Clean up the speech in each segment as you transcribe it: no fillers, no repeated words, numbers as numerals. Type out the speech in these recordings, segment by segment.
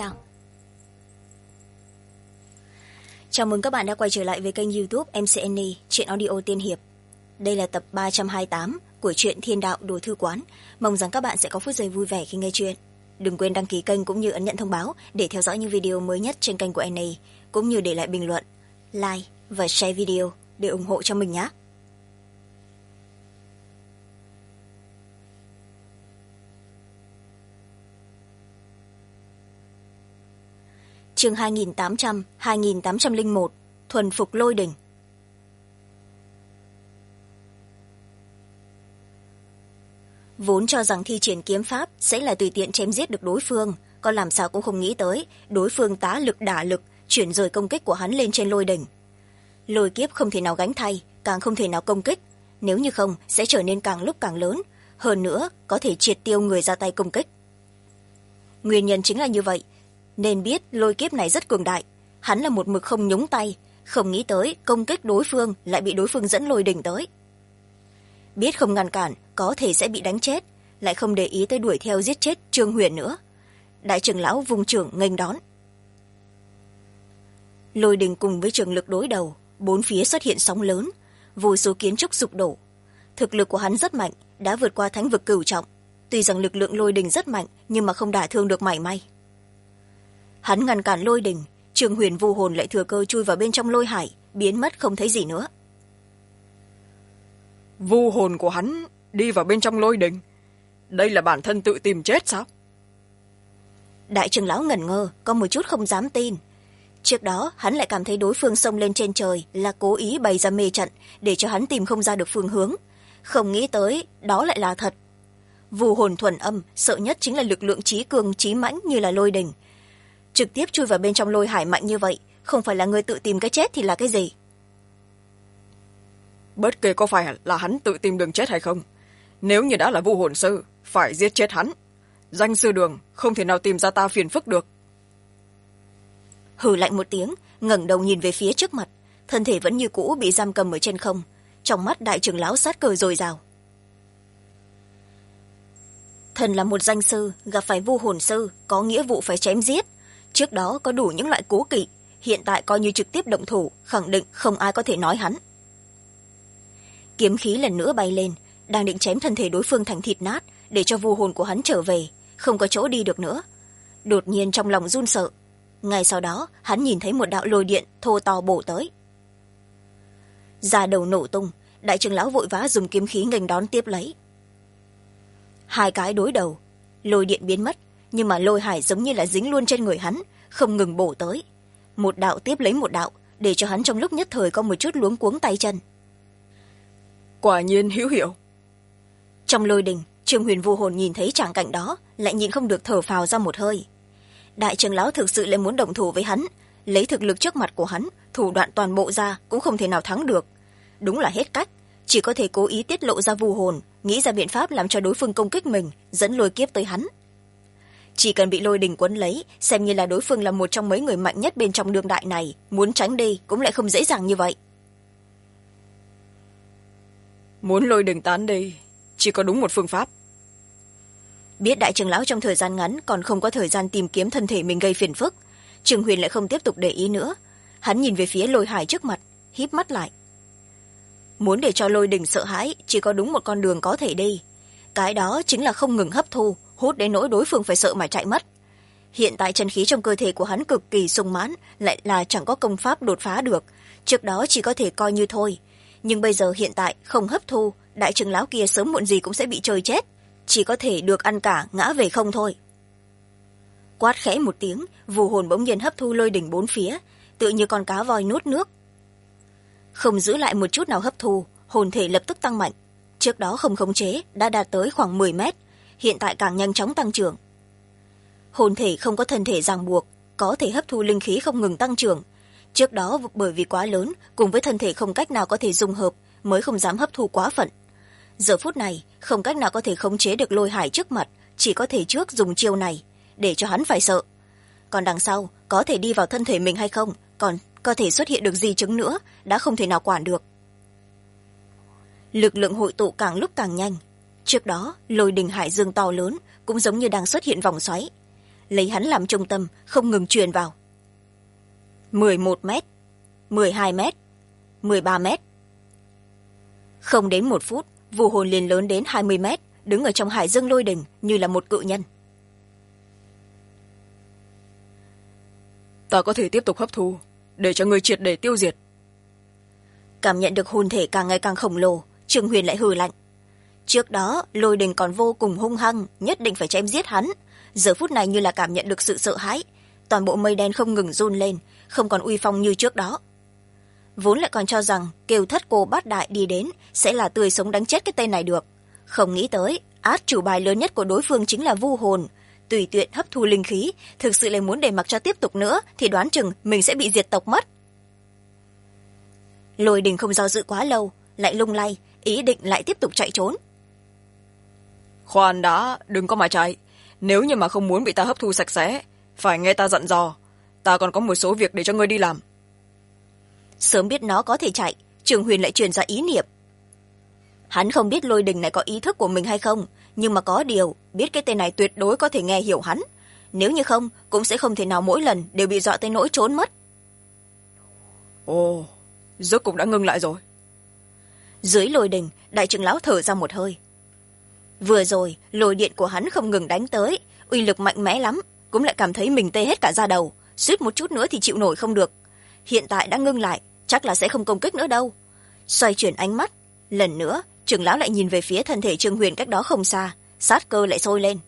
chào. Chào mừng các bạn đã quay trở lại với kênh YouTube MCNE Truyện Audio Tiên Hiệp. Đây là tập 328 của truyện Thiên Đạo Đồ Thư Quán. Mong rằng các bạn sẽ có phút giây vui vẻ khi nghe chuyện. Đừng quên đăng ký kênh cũng như ấn nhận thông báo để theo dõi những video mới nhất trên kênh của NE, cũng như để lại bình luận, like và share video để ủng hộ cho mình nhé. Chương 2801 Thuần phục lôi đỉnh. Vốn cho rằng thi triển kiếm pháp sẽ là tùy tiện chém giết được đối phương, còn làm sao cũng không nghĩ tới đối phương tá lực đả lực, chuyển rời công kích của hắn lên trên lôi đỉnh. Lôi kiếp không thể nào gánh thay, càng không thể nào công kích, nếu như không sẽ trở nên càng lúc càng lớn, hơn nữa có thể triệt tiêu người ra tay công kích. Nguyên nhân chính là như vậy, nên biết lôi kiếp này rất cường đại, hắn là một mực không nhúng tay, không nghĩ tới công kích đối phương lại bị đối phương dẫn lôi đỉnh tới. Biết không ngăn cản có thể sẽ bị đánh chết, lại không để ý tới đuổi theo giết chết Trương Huyền nữa. Đại trưởng lão vung trưởng nghênh đón. Lôi đỉnh cùng với trường lực đối đầu, bốn phía xuất hiện sóng lớn, vô số kiến trúc sụp đổ. Thực lực của hắn rất mạnh, đã vượt qua thánh vực cửu trọng, tuy rằng lực lượng lôi đỉnh rất mạnh nhưng mà không đả thương được mảy may. Hắn ngăn cản lôi đỉnh, Trương Huyền vu hồn lại thừa cơ chui vào bên trong lôi hải, biến mất không thấy gì nữa. Vu hồn của hắn đi vào bên trong lôi đỉnh, đây là bản thân tự tìm chết sao? Đại trưởng lão ngẩn ngơ, có một chút không dám tin. Trước đó hắn lại cảm thấy đối phương xông lên trên trời là cố ý bày ra mê trận để cho hắn tìm không ra được phương hướng, không nghĩ tới đó lại là thật. Vu hồn thuần âm sợ nhất chính là lực lượng trí cường trí mãnh như là lôi đỉnh, trực tiếp chui vào bên trong lôi hải mạnh như vậy, không phải là người tự tìm cái chết thì là cái gì? Bất kể có phải là hắn tự tìm đường chết hay không, nếu như đã là vu hồn sư phải giết chết hắn. Danh sư Đường không thể nào tìm ra ta phiền phức được. Hừ lạnh một tiếng, ngẩng đầu nhìn về phía trước mặt, thân thể vẫn như cũ bị giam cầm ở trên không, trong mắt đại trưởng lão sát cơ dồi dào. Thần là một danh sư, gặp phải vu hồn sư có nghĩa vụ phải chém giết. Trước đó có đủ những loại cố kỵ, hiện tại coi như trực tiếp động thủ, khẳng định không ai có thể nói hắn. Kiếm khí lần nữa bay lên, đang định chém thân thể đối phương thành thịt nát để cho vu hồn của hắn trở về, không có chỗ đi được nữa. Đột nhiên trong lòng run sợ, ngay sau đó hắn nhìn thấy một đạo lôi điện thô to bổ tới. Da đầu nổ tung, đại trưởng lão vội vã dùng kiếm khí nghênh đón tiếp lấy. Hai cái đối đầu, lôi điện biến mất, nhưng mà lôi hải giống như là dính luôn trên người hắn, không ngừng bổ tới, một đạo tiếp lấy một đạo, để cho hắn trong lúc nhất thời có một chút luống cuống tay chân. Quả nhiên hữu hiệu. Trong lôi đình, Trương Huyền vô hồn nhìn thấy tràng cảnh đó, lại nhịn không được thở phào ra một hơi. Đại trưởng lão thực sự lại muốn động thủ với hắn, lấy thực lực trước mặt của hắn, thủ đoạn toàn bộ ra cũng không thể nào thắng được. Đúng là hết cách, chỉ có thể cố ý tiết lộ ra vu hồn, nghĩ ra biện pháp làm cho đối phương công kích mình, dẫn lôi kiếp tới hắn. Chỉ cần bị lôi đình quấn lấy, xem như là đối phương là một trong mấy người mạnh nhất bên trong đương đại này, muốn tránh đi cũng lại không dễ dàng như vậy. Muốn lôi đình tán đi, chỉ có đúng một phương pháp. Biết đại trưởng lão trong thời gian ngắn còn không có thời gian tìm kiếm thân thể mình gây phiền phức, Trương Huyền lại không tiếp tục để ý nữa. Hắn nhìn về phía lôi hải trước mặt, híp mắt lại. Muốn để cho lôi đình sợ hãi, chỉ có đúng một con đường có thể đi. Cái đó chính là không ngừng hấp thu, hút đến nỗi đối phương phải sợ mà chạy mất. Hiện tại chân khí trong cơ thể của hắn cực kỳ sung mãn, lại là chẳng có công pháp đột phá được, trước đó chỉ có thể coi như thôi. Nhưng bây giờ hiện tại không hấp thu, đại trưởng lão kia sớm muộn gì cũng sẽ bị trời chết, chỉ có thể được ăn cả ngã về không thôi. Quát khẽ một tiếng, vu hồn bỗng nhiên hấp thu lôi đỉnh bốn phía, tựa như con cá voi nuốt nước. Không giữ lại một chút nào hấp thu, hồn thể lập tức tăng mạnh, trước đó không khống chế đã đạt tới khoảng 10 mét, hiện tại càng nhanh chóng tăng trưởng. Hồn thể không có thân thể ràng buộc, có thể hấp thu linh khí không ngừng tăng trưởng. Trước đó bởi vì quá lớn, cùng với thân thể không cách nào có thể dung hợp, mới không dám hấp thu quá phận. Giờ phút này, không cách nào có thể khống chế được lôi hải trước mặt, chỉ có thể trước dùng chiêu này, để cho hắn phải sợ. Còn đằng sau, có thể đi vào thân thể mình hay không, còn có thể xuất hiện được di chứng nữa, đã không thể nào quản được. Lực lượng hội tụ càng lúc càng nhanh. Trước đó, lôi đình hải dương to lớn, cũng giống như đang xuất hiện vòng xoáy. lấy hắn làm trung tâm không ngừng truyền vào. 11 mét, 12 mét, 13 mét. Không đến 1 phút, vu hồn liền lớn đến 20 mét, đứng ở trong hải dương lôi đình như là một cự nhân. Ta có thể tiếp tục hấp thu để cho người triệt để tiêu diệt. Cảm nhận được hồn thể càng ngày càng khổng lồ, Trương Huyền lại hừ lạnh. Trước đó lôi đình còn vô cùng hung hăng, nhất định phải chém giết hắn. Giờ phút này như là cảm nhận được sự sợ hãi, toàn bộ mây đen không ngừng run lên, không còn uy phong như trước đó. Vốn lại còn cho rằng kêu thất cô bát đại đi đến sẽ là tươi sống đánh chết cái tên này được, không nghĩ tới át chủ bài lớn nhất của đối phương chính là vu hồn, tùy tiện hấp thu linh khí. Thực sự là muốn để mặc cho tiếp tục nữa thì đoán chừng mình sẽ bị diệt tộc mất. Lôi đình không do dự quá lâu, lại lung lay, ý định lại tiếp tục chạy trốn. Khoan đã, đừng có mà chạy. Nếu như mà không muốn bị ta hấp thu sạch sẽ, phải nghe ta dặn dò. Ta còn có một số việc để cho ngươi đi làm. Sớm biết nó có thể chạy, Trường Huyền lại truyền ra ý niệm. Hắn không biết lôi đình này có ý thức của mình hay không, nhưng mà có điều biết cái tên này tuyệt đối có thể nghe hiểu hắn. Nếu như không, cũng sẽ không thể nào mỗi lần đều bị dọa tới nỗi trốn mất. Ồ, rốt cục đã ngưng lại rồi. Dưới lôi đình, đại trưởng lão thở ra một hơi. Vừa rồi lôi điện của hắn không ngừng đánh tới, uy lực mạnh mẽ lắm, cũng lại cảm thấy mình tê hết cả da đầu, suýt một chút nữa thì chịu nổi không được. Hiện tại đã ngưng lại, chắc là sẽ không công kích nữa đâu. Xoay chuyển ánh mắt, lần nữa trưởng lão lại nhìn về phía thân thể Trương Huyền cách đó không xa, sát cơ lại sôi lên.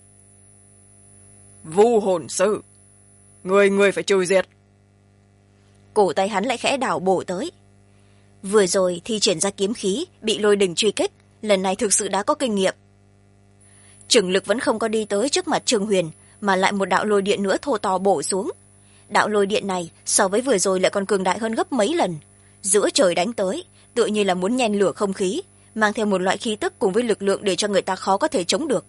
Vu hồn sư, người phải trừ diệt. Cổ tay hắn lại khẽ đảo bổ tới. Vừa rồi thi triển ra kiếm khí bị lôi đình truy kích, lần này thực sự đã có kinh nghiệm. Trưởng lực vẫn không có đi tới trước mặt Trương Huyền, mà lại một đạo lôi điện nữa thô to bổ xuống. Đạo lôi điện này so với vừa rồi lại còn cường đại hơn gấp mấy lần, giữa trời đánh tới, tựa như là muốn nhen lửa không khí, mang theo một loại khí tức cùng với lực lượng để cho người ta khó có thể chống được.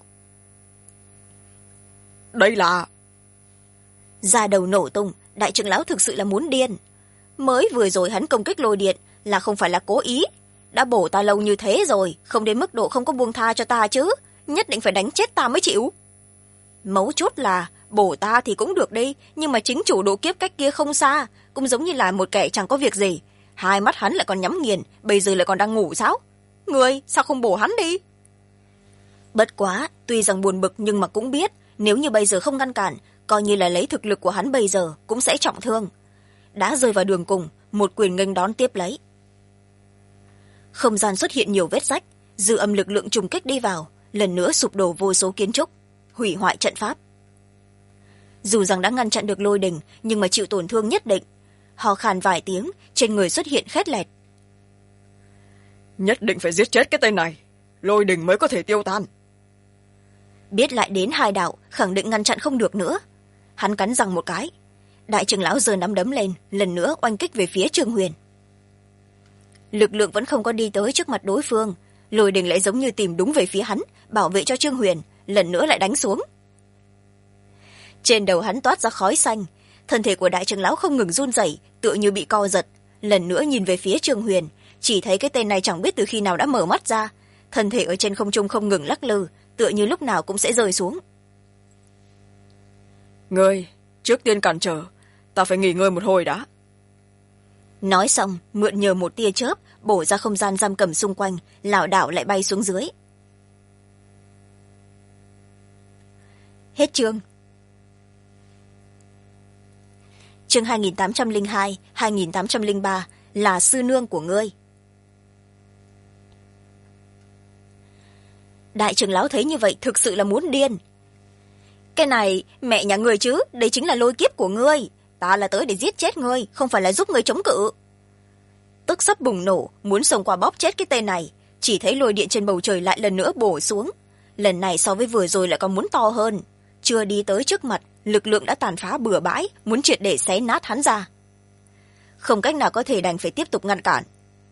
Đây là... Da đầu nổ tung, đại trưởng lão thực sự là muốn điên. Mới vừa rồi hắn công kích lôi điện là không phải là cố ý, đã bổ ta lâu như thế rồi, không đến mức độ không có buông tha cho ta chứ, nhất định phải đánh chết ta mới chịu. Mấu chốt là bổ ta thì cũng được đi, nhưng mà chính chủ độ kiếp cách kia không xa, cũng giống như là một kẻ chẳng có việc gì. Hai mắt hắn lại còn nhắm nghiền, bây giờ lại còn đang ngủ sao? Người sao không bổ hắn đi? Bất quá, tuy rằng buồn bực nhưng mà cũng biết, nếu như bây giờ không ngăn cản, coi như là lấy thực lực của hắn bây giờ cũng sẽ trọng thương. Đã rơi vào đường cùng, một quyền nghênh đón tiếp lấy. Không gian xuất hiện nhiều vết rách, dư âm lực lượng trùng kích đi vào, lần nữa sụp đổ vô số kiến trúc, hủy hoại trận pháp. Dù rằng đã ngăn chặn được lôi đình, nhưng mà chịu tổn thương nhất định. Hò khan vài tiếng, trên người xuất hiện khét lẹt. Nhất định phải giết chết cái tên này, lôi đình mới có thể tiêu tan. Biết lại đến hai đạo, khẳng định ngăn chặn không được nữa. Hắn cắn răng một cái. Đại trưởng lão giơ nắm đấm lên, lần nữa oanh kích về phía Trương Huyền. Lực lượng vẫn không có đi tới trước mặt đối phương, lôi đình lại giống như tìm đúng về phía hắn, bảo vệ cho Trương Huyền, lần nữa lại đánh xuống. Trên đầu hắn toát ra khói xanh, thân thể của đại trưởng lão không ngừng run rẩy, tựa như bị co giật, lần nữa nhìn về phía Trương Huyền, chỉ thấy cái tên này chẳng biết từ khi nào đã mở mắt ra, thân thể ở trên không trung không ngừng lắc lư, tựa như lúc nào cũng sẽ rơi xuống. Ngươi trước tiên cản trở, ta phải nghỉ ngơi một hồi đã. Nói xong, mượn nhờ một tia chớp bổ ra không gian giam cầm xung quanh, lảo đảo lại bay xuống dưới. Hết chương. Chương 2802, 2803 là sư nương của ngươi. Đại trưởng lão thấy như vậy thực sự là muốn điên. Cái này, mẹ nhà ngươi chứ, đây chính là lôi kiếp của ngươi. Ta là tới để giết chết ngươi, không phải là giúp ngươi chống cự. Tức sắp bùng nổ, muốn xông qua bóp chết cái tên này, chỉ thấy lôi điện trên bầu trời lại lần nữa bổ xuống. Lần này so với vừa rồi lại còn muốn to hơn. Chưa đi tới trước mặt, lực lượng đã tàn phá bừa bãi, muốn triệt để xé nát hắn ra. Không cách nào có thể đành phải tiếp tục ngăn cản.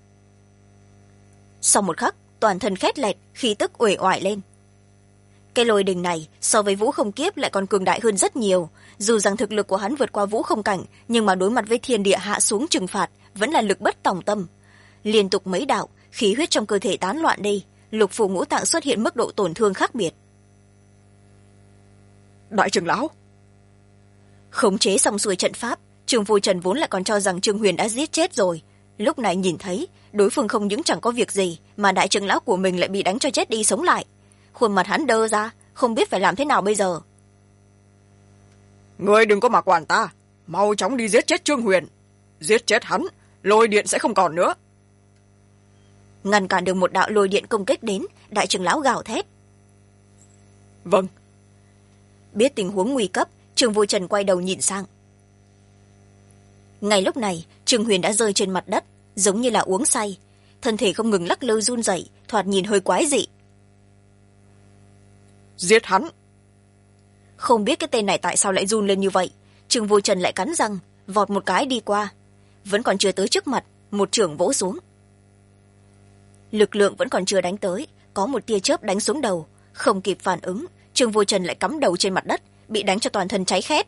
Sau một khắc, toàn thân khét lẹt, khí tức uể oải lên. Cái lôi đình này so với Vũ Không Kiếp lại còn cường đại hơn rất nhiều. Dù rằng thực lực của hắn vượt qua Vũ Không Cảnh, nhưng mà đối mặt với thiên địa hạ xuống trừng phạt vẫn là lực bất tòng tâm. Liên tục mấy đạo, khí huyết trong cơ thể tán loạn đi, lục phủ ngũ tạng xuất hiện mức độ tổn thương khác biệt. Đại trưởng lão, khống chế xong xuôi trận pháp, Trương Vô Trần vốn lại còn cho rằng Trương Huyền đã giết chết rồi, lúc này nhìn thấy đối phương không những chẳng có việc gì mà đại trưởng lão của mình lại bị đánh cho chết đi sống lại, khuôn mặt hắn đơ ra, không biết phải làm thế nào bây giờ. Ngươi đừng có mà quản ta, mau chóng đi giết chết Trương Huyền. Giết chết hắn, lôi điện sẽ không còn nữa. Ngăn cản được một đạo lôi điện công kích đến, đại trưởng lão gào thét. Vâng. Biết tình huống nguy cấp, Trương Vô Trần quay đầu nhìn sang. Ngay lúc này, Trương Huyền đã rơi trên mặt đất, giống như là uống say, thân thể không ngừng lắc lư run rẩy, thoạt nhìn hơi quái dị. Giết hắn. Không biết cái tên này tại sao lại run lên như vậy, Trương Vô Trần lại cắn răng, vọt một cái đi qua, vẫn còn chưa tới trước mặt, một chưởng vỗ xuống. Lực lượng vẫn còn chưa đánh tới, có một tia chớp đánh xuống đầu, không kịp phản ứng, Trương Vô Trần lại cắm đầu trên mặt đất, bị đánh cho toàn thân cháy khét.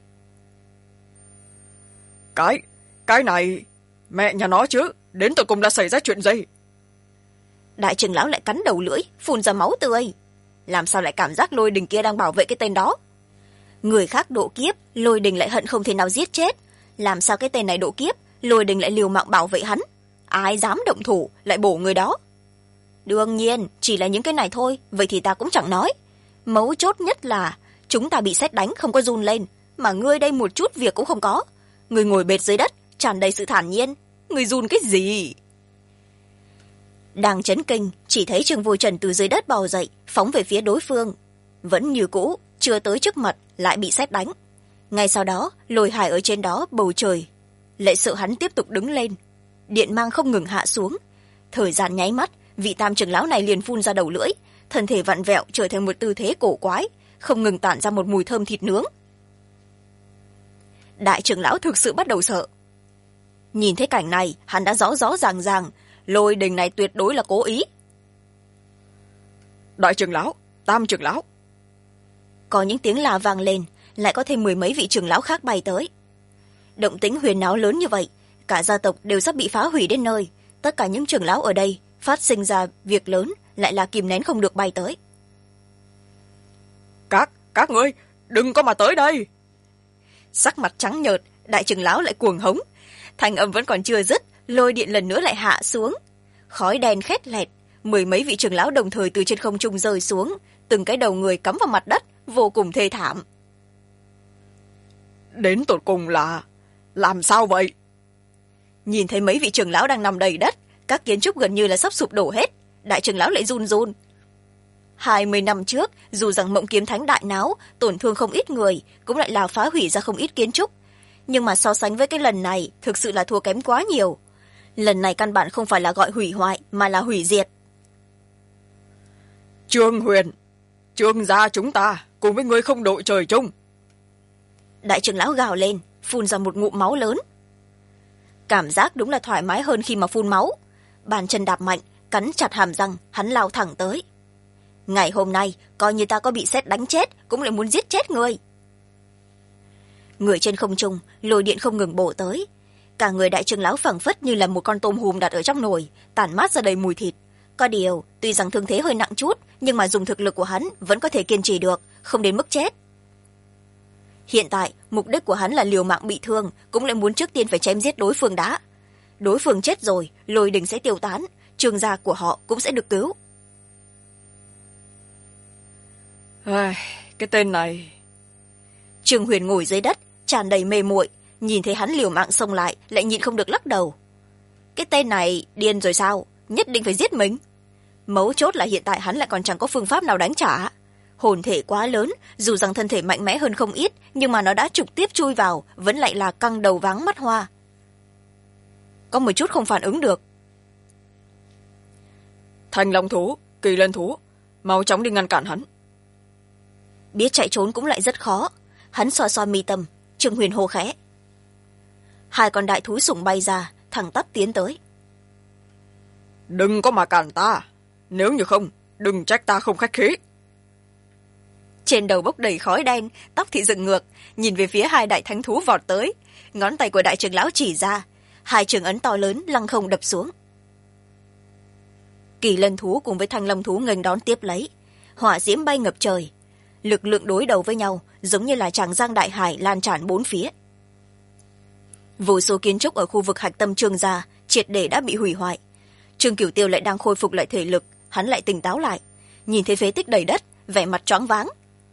Cái này, mẹ nhà nó chứ, đến tận cùng đã xảy ra chuyện gì? Đại trưởng lão lại cắn đầu lưỡi, phun ra máu tươi. Làm sao lại cảm giác Lôi Đình kia đang bảo vệ cái tên đó? Người khác độ kiếp, Lôi Đình lại hận không thể nào giết chết. Làm sao cái tên này độ kiếp, Lôi Đình lại liều mạng bảo vệ hắn? Ai dám động thủ, lại bổ người đó? Đương nhiên, chỉ là những cái này thôi, vậy thì ta cũng chẳng nói. Mấu chốt nhất là chúng ta bị sét đánh không có run lên, mà ngươi đây một chút việc cũng không có. Ngươi ngồi bệt dưới đất, tràn đầy sự thản nhiên. Ngươi run cái gì? Đang chấn kinh, chỉ thấy Trương Vô Trần từ dưới đất bò dậy, phóng về phía đối phương. Vẫn như cũ, chưa tới trước mặt, lại bị sét đánh. Ngay sau đó, lôi hải ở trên đó bầu trời lại sợ hắn tiếp tục đứng lên. Điện mang không ngừng hạ xuống. Thời gian nháy mắt, vị tam trưởng lão này liền phun ra đầu lưỡi, thân thể vặn vẹo trở thành một tư thế cổ quái, không ngừng tản ra một mùi thơm thịt nướng. Đại trưởng lão thực sự bắt đầu sợ. Nhìn thấy cảnh này, hắn đã rõ rõ ràng ràng, Lôi Đình này tuyệt đối là cố ý. Đại trưởng lão, tam trưởng lão. Có những tiếng la vang lên, lại có thêm mười mấy vị trưởng lão khác bay tới. Động tĩnh huyền náo lớn như vậy, cả gia tộc đều sắp bị phá hủy đến nơi. Tất cả những trưởng lão ở đây phát sinh ra việc lớn, lại là kìm nén không được bay tới. Các ngươi đừng có mà tới đây. Sắc mặt trắng nhợt, đại trưởng lão lại cuồng hống. Thanh âm vẫn còn chưa dứt, lôi điện lần nữa lại hạ xuống. Khói đen khét lẹt, mười mấy vị trưởng lão đồng thời từ trên không trung rơi xuống, từng cái đầu người cắm vào mặt đất, vô cùng thê thảm. Đến tột cùng là làm sao vậy? Nhìn thấy mấy vị trưởng lão đang nằm đầy đất, các kiến trúc gần như là sắp sụp đổ hết, đại trưởng lão lại run run. 20 năm trước, dù rằng Mộng Kiếm Thánh đại náo, tổn thương không ít người, cũng lại là phá hủy ra không ít kiến trúc. Nhưng mà so sánh với cái lần này, thực sự là thua kém quá nhiều. Lần này căn bản không phải là gọi hủy hoại, mà là hủy diệt. Trương Huyền, Trương gia chúng ta cùng với người không đội trời chung. Đại trưởng lão gào lên, phun ra một ngụm máu lớn. Cảm giác đúng là thoải mái hơn khi mà phun máu. Bàn chân đạp mạnh, cắn chặt hàm răng, hắn lao thẳng tới. Ngày hôm nay, coi như ta có bị sét đánh chết, cũng lại muốn giết chết ngươi. Người trên không trung, lôi điện không ngừng bổ tới. Cả người đại trưởng lão phảng phất như là một con tôm hùm đặt ở trong nồi, tản mát ra đầy mùi thịt. Có điều, tuy rằng thương thế hơi nặng chút, nhưng mà dùng thực lực của hắn vẫn có thể kiên trì được, không đến mức chết. Hiện tại, mục đích của hắn là liều mạng bị thương, cũng lại muốn trước tiên phải chém giết đối phương đã. Đối phương chết rồi, lôi đình sẽ tiêu tán, Trương gia của họ cũng sẽ được cứu. Cái tên này. Trương Huyền ngồi dưới đất, tràn đầy mê muội, nhìn thấy hắn liều mạng xông lại, lại nhịn không được lắc đầu. Cái tên này điên rồi sao? Nhất định phải giết mình. Mấu chốt là hiện tại hắn lại còn chẳng có phương pháp nào đánh trả. Hồn thể quá lớn, dù rằng thân thể mạnh mẽ hơn không ít, nhưng mà nó đã trực tiếp chui vào, vẫn lại là căng đầu váng mắt hoa. Có một chút không phản ứng được. Thanh long thú, kỳ lân thú, mau chóng đi ngăn cản hắn. Biết chạy trốn cũng lại rất khó. Hắn xoa xoa mi tâm, Trương Huyền hô khẽ. Hai con đại thú sủng bay ra, thẳng tắp tiến tới. Đừng có mà cản ta, nếu như không, đừng trách ta không khách khí. Trên đầu bốc đầy khói đen, tóc thì dựng ngược, nhìn về phía hai đại thánh thú vọt tới. Ngón tay của đại trưởng lão chỉ ra, hai trường ấn to lớn lăng không đập xuống. Kỳ lân thú cùng với thanh long thú nghênh đón tiếp lấy, hỏa diễm bay ngập trời. lực lượng đối đầu với nhau giống như là tràng giang đại hải lan tràn bốn phía. Vô số kiến trúc ở khu vực hạch tâm Trương gia triệt để đã bị hủy hoại. Trương Cửu Tiêu lại đang khôi phục lại thể lực, hắn lại tỉnh táo lại, nhìn thấy phế tích đầy đất, vẻ mặt choáng váng.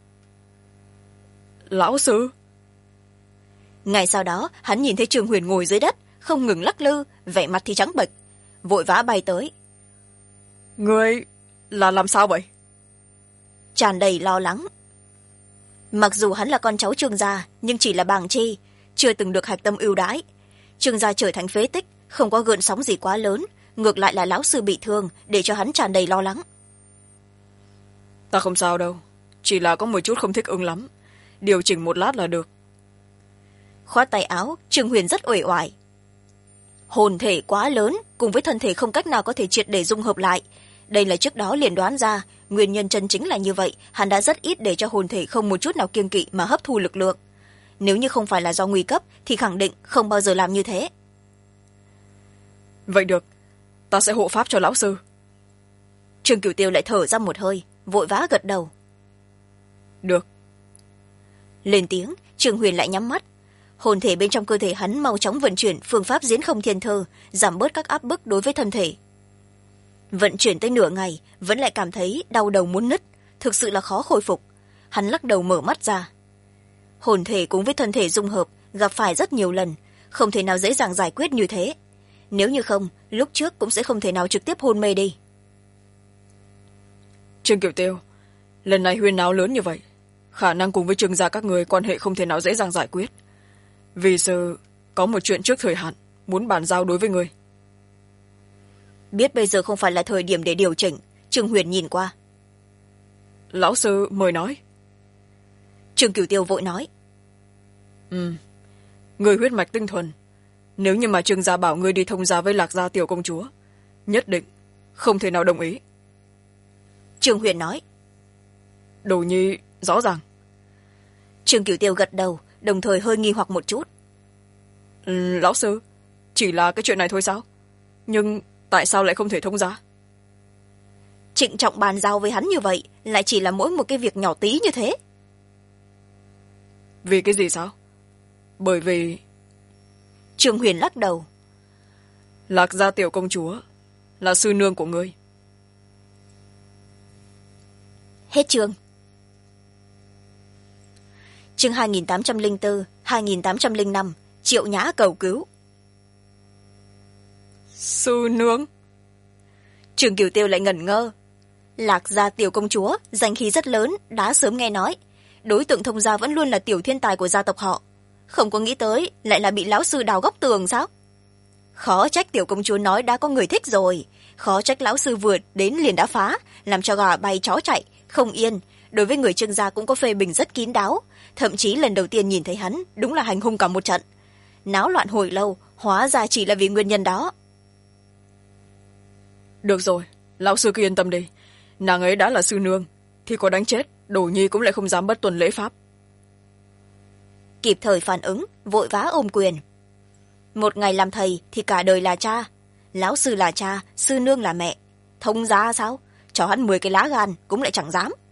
Lão sư. Ngay sau đó hắn nhìn thấy Trương Huyền ngồi dưới đất, không ngừng lắc lư, vẻ mặt thì trắng bệch, vội vã bay tới. Ngươi là làm sao vậy? Tràn đầy lo lắng. Mặc dù hắn là con cháu Trương gia, nhưng chỉ là bàng chi, chưa từng được hạch tâm ưu đãi. Trương gia trở thành phế tích, không có gợn sóng gì quá lớn, ngược lại là lão sư bị thương, để cho hắn tràn đầy lo lắng. Ta không sao đâu, chỉ là có một chút không thích ứng lắm, điều chỉnh một lát là được. Khoát tay áo, Trương Huyền rất uể oải. Hồn thể quá lớn, cùng với thân thể không cách nào có thể triệt để dung hợp lại. Đây là trước đó liền đoán ra, nguyên nhân chân chính là như vậy, hắn đã rất ít để cho hồn thể không một chút nào kiêng kỵ mà hấp thu lực lượng. Nếu như không phải là do nguy cấp, thì khẳng định không bao giờ làm như thế. Vậy được, ta sẽ hộ pháp cho lão sư. Trương Cửu Tiêu lại thở ra một hơi, vội vã gật đầu. Được. Lên tiếng, Trương Huyền lại nhắm mắt. Hồn thể bên trong cơ thể hắn mau chóng vận chuyển phương pháp diễn không thiên thơ, giảm bớt các áp bức đối với thân thể. Vận chuyển tới nửa ngày, vẫn lại cảm thấy đau đầu muốn nứt, thực sự là khó khôi phục. Hắn lắc đầu mở mắt ra. Hồn thể cùng với thân thể dung hợp, gặp phải rất nhiều lần, không thể nào dễ dàng giải quyết như thế. Nếu như không, lúc trước cũng sẽ không thể nào trực tiếp hôn mê đi. Trương Cửu Tiêu, lần này huyên náo lớn như vậy, khả năng cùng với Trương gia các người quan hệ không thể nào dễ dàng giải quyết. Vì sư có một chuyện trước thời hạn muốn bàn giao đối với người. Biết bây giờ không phải là thời điểm để điều chỉnh, Trương Huyền nhìn qua. Lão sư mời nói. Trương Cửu Tiêu vội nói. Người huyết mạch tinh thuần, nếu như mà Trương gia bảo ngươi đi thông gia với Lạc gia tiểu công chúa, nhất định không thể nào đồng ý. Trương Huyền nói. Đồ nhi rõ ràng. Trương Cửu Tiêu gật đầu, đồng thời hơi nghi hoặc một chút. Lão sư, chỉ là cái chuyện này thôi sao? Nhưng tại sao lại không thể thông gia? Trịnh trọng bàn giao với hắn như vậy, lại chỉ là mỗi một cái việc nhỏ tí như thế. Vì cái gì sao? Bởi vì... Trương Huyền lắc đầu. Lạc gia tiểu công chúa là sư nương của ngươi. Hết chương. Chương 2804, 2805, Triệu Nhã cầu cứu. Sư nương? Trương Cửu Tiêu lại ngẩn ngơ. Lạc gia tiểu công chúa, danh khí rất lớn, đã sớm nghe nói. Đối tượng thông gia vẫn luôn là tiểu thiên tài của gia tộc họ. Không có nghĩ tới, lại là bị lão sư đào góc tường sao? Khó trách tiểu công chúa nói đã có người thích rồi. Khó trách lão sư vừa đến liền đã phá, làm cho gà bay chó chạy, không yên. Đối với người Trương gia cũng có phê bình rất kín đáo. Thậm chí lần đầu tiên nhìn thấy hắn, đúng là hành hung cả một trận. Náo loạn hồi lâu, hóa ra chỉ là vì nguyên nhân đó. Được rồi, lão sư cứ yên tâm đi. Nàng ấy đã là sư nương, thì có đánh chết, Đồ nhi cũng lại không dám bất tuân lễ pháp. Kịp thời phản ứng, vội vã ôm quyền. Một ngày làm thầy thì cả đời là cha. Lão sư là cha, sư nương là mẹ. Thông gia sao? Cho hắn 10 cái lá gan cũng lại chẳng dám.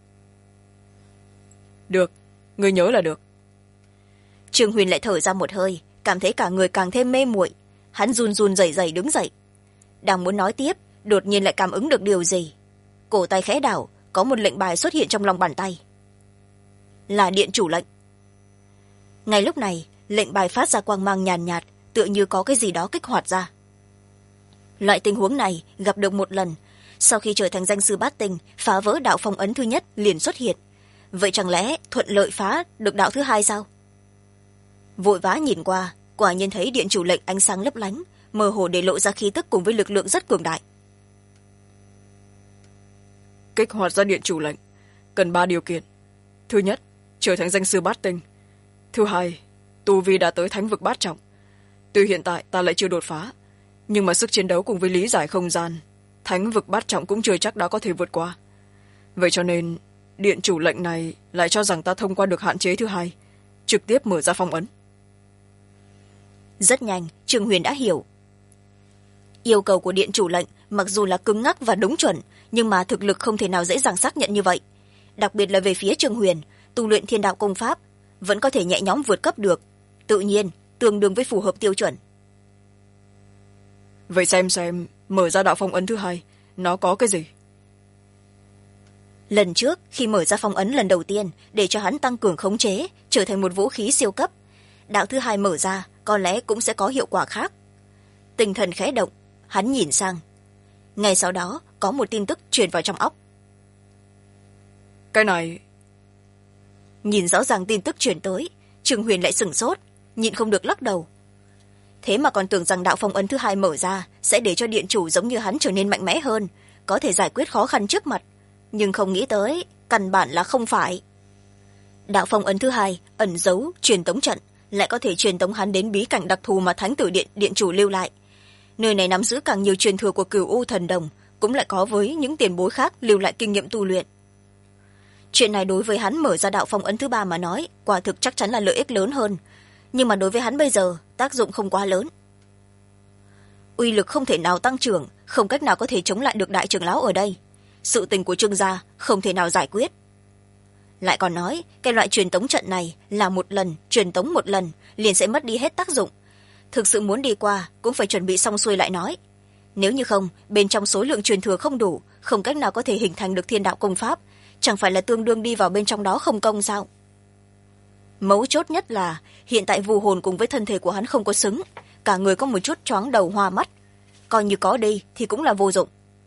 Được, ngươi nhớ là được. Trương Huyền lại thở ra một hơi, cảm thấy cả người càng thêm mê muội. Hắn run run rẩy rẩy đứng dậy. Đang muốn nói tiếp, đột nhiên lại cảm ứng được điều gì. Cổ tay khẽ đảo, có một lệnh bài xuất hiện trong lòng bàn tay. Là điện chủ lệnh. Ngay lúc này, lệnh bài phát ra quang mang nhàn nhạt, tựa như có cái gì đó kích hoạt ra. Loại tình huống này gặp được một lần, sau khi trở thành danh sư bát tinh, phá vỡ đạo phong ấn thứ nhất liền xuất hiện. Vậy chẳng lẽ thuận lợi phá được đạo thứ hai sao? Vội vã nhìn qua, quả nhiên thấy điện chủ lệnh ánh sáng lấp lánh, mơ hồ để lộ ra khí tức cùng với lực lượng rất cường đại. Kích hoạt ra điện chủ lệnh cần 3 điều kiện. Thứ nhất, trở thành danh sư bát tinh. Thứ hai, tu vi đã tới thánh vực bát trọng. Tuy hiện tại ta lại chưa đột phá, nhưng mà sức chiến đấu cùng với lý giải không gian, thánh vực bát trọng cũng chưa chắc đã có thể vượt qua. Vậy cho nên điện chủ lệnh này lại cho rằng ta thông qua được hạn chế thứ hai, trực tiếp mở ra phong ấn. Rất nhanh, Trương Huyền đã hiểu. Yêu cầu của điện chủ lệnh mặc dù là cứng ngắc và đúng chuẩn, nhưng mà thực lực không thể nào dễ dàng xác nhận như vậy. đặc biệt là về phía Trương Huyền, tu luyện thiên đạo công pháp vẫn có thể nhẹ nhõm vượt cấp được, tự nhiên tương đương với phù hợp tiêu chuẩn. Vậy xem mở ra đạo phong ấn thứ hai nó có cái gì? Lần trước khi mở ra phong ấn lần đầu tiên để cho hắn tăng cường khống chế trở thành một vũ khí siêu cấp, đạo thứ hai mở ra có lẽ cũng sẽ có hiệu quả khác. Tinh thần khẽ động, hắn nhìn sang. Ngay sau đó có một tin tức truyền vào trong óc. Cái này... Nhìn rõ ràng tin tức truyền tới, Trương Huyền lại sửng sốt, nhịn không được lắc đầu. Thế mà còn tưởng rằng đạo phong ấn thứ hai mở ra sẽ để cho điện chủ giống như hắn trở nên mạnh mẽ hơn, có thể giải quyết khó khăn trước mặt, nhưng không nghĩ tới căn bản là không phải. Đạo phong ấn thứ hai ẩn giấu truyền tống trận, lại có thể truyền tống hắn đến bí cảnh đặc thù mà thánh tử điện chủ lưu lại. Nơi này nắm giữ càng nhiều truyền thừa của Cửu U thần đồng, cũng lại có với những tiền bối khác lưu lại kinh nghiệm tu luyện. Chuyện này đối với hắn mở ra đạo phong ấn thứ ba mà nói, quả thực chắc chắn là lợi ích lớn hơn, nhưng mà đối với hắn bây giờ tác dụng không quá lớn. Uy lực không thể nào tăng trưởng, không cách nào có thể chống lại được đại trưởng lão ở đây. Sự tình của Trương gia không thể nào giải quyết. Lại còn nói cái loại truyền tống trận này là một lần truyền tống một lần liền sẽ mất đi hết tác dụng, thực sự muốn đi qua cũng phải chuẩn bị xong xuôi lại nói. Nếu như không, bên trong số lượng truyền thừa không đủ, không cách nào có thể hình thành được thiên đạo công pháp, chẳng phải là tương đương đi vào bên trong đó không công sao? Mấu chốt nhất là hiện tại vù hồn cùng với thân thể của hắn không có xứng, cả người có một chút choáng đầu hoa mắt, coi như có đi thì cũng là vô dụng.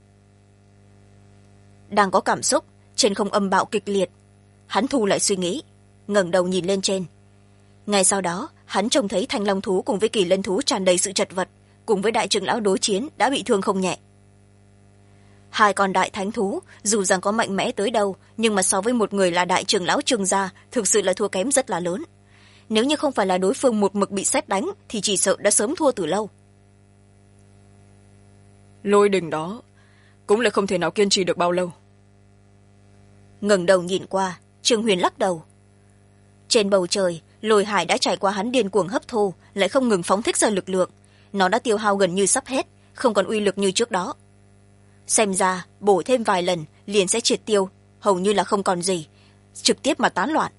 Đang có cảm xúc, trên không âm bạo kịch liệt, hắn thu lại suy nghĩ, ngẩng đầu nhìn lên trên. Ngay sau đó hắn trông thấy Thanh Long thú cùng với Kỳ Lân thú tràn đầy sự chật vật, cùng với đại trưởng lão đối chiến đã bị thương không nhẹ. Hai con đại thánh thú dù rằng có mạnh mẽ tới đâu, nhưng mà so với một người là đại trưởng lão Trương gia thực sự là thua kém rất là lớn. Nếu như không phải là đối phương một mực bị sét đánh thì chỉ sợ đã sớm thua từ lâu. Lôi đình đó cũng lại không thể nào kiên trì được bao lâu. Ngẩng đầu nhìn qua, Trương Huyền lắc đầu. Trên bầu trời, lôi hải đã trải qua hắn điên cuồng hấp thu, lại không ngừng phóng thích ra lực lượng. Nó đã tiêu hao gần như sắp hết, không còn uy lực như trước đó. Xem ra bổ thêm vài lần liền sẽ triệt tiêu, hầu như là không còn gì, trực tiếp mà tán loạn.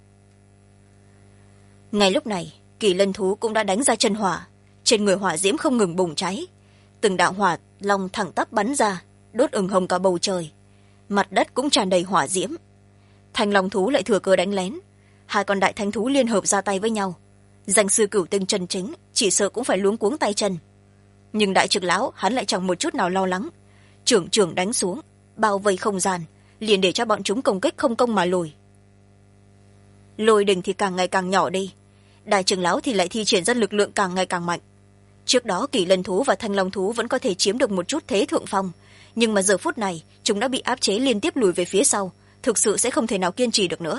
Ngay lúc này, Kỳ Lân thú cũng đã đánh ra chân hỏa, trên người hỏa diễm không ngừng bùng cháy, từng đạo hỏa long thẳng tắp bắn ra, đốt ửng hồng cả bầu trời, mặt đất cũng tràn đầy hỏa diễm. Thanh Long thú lại thừa cơ đánh lén, hai con đại thanh thú liên hợp ra tay với nhau, danh sư cửu tinh chân chính chỉ sợ cũng phải luống cuống tay chân. Nhưng đại trưởng lão hắn lại chẳng một chút nào lo lắng, trưởng đánh xuống, bao vây không gian, liền để cho bọn chúng công kích không công mà lùi. Lôi đình thì càng ngày càng nhỏ đi, đại trưởng lão thì lại thi triển ra lực lượng càng ngày càng mạnh. Trước đó Kỳ Lân thú và Thanh Long thú vẫn có thể chiếm được một chút thế thượng phong, nhưng mà giờ phút này chúng đã bị áp chế liên tiếp lùi về phía sau, thực sự sẽ không thể nào kiên trì được nữa.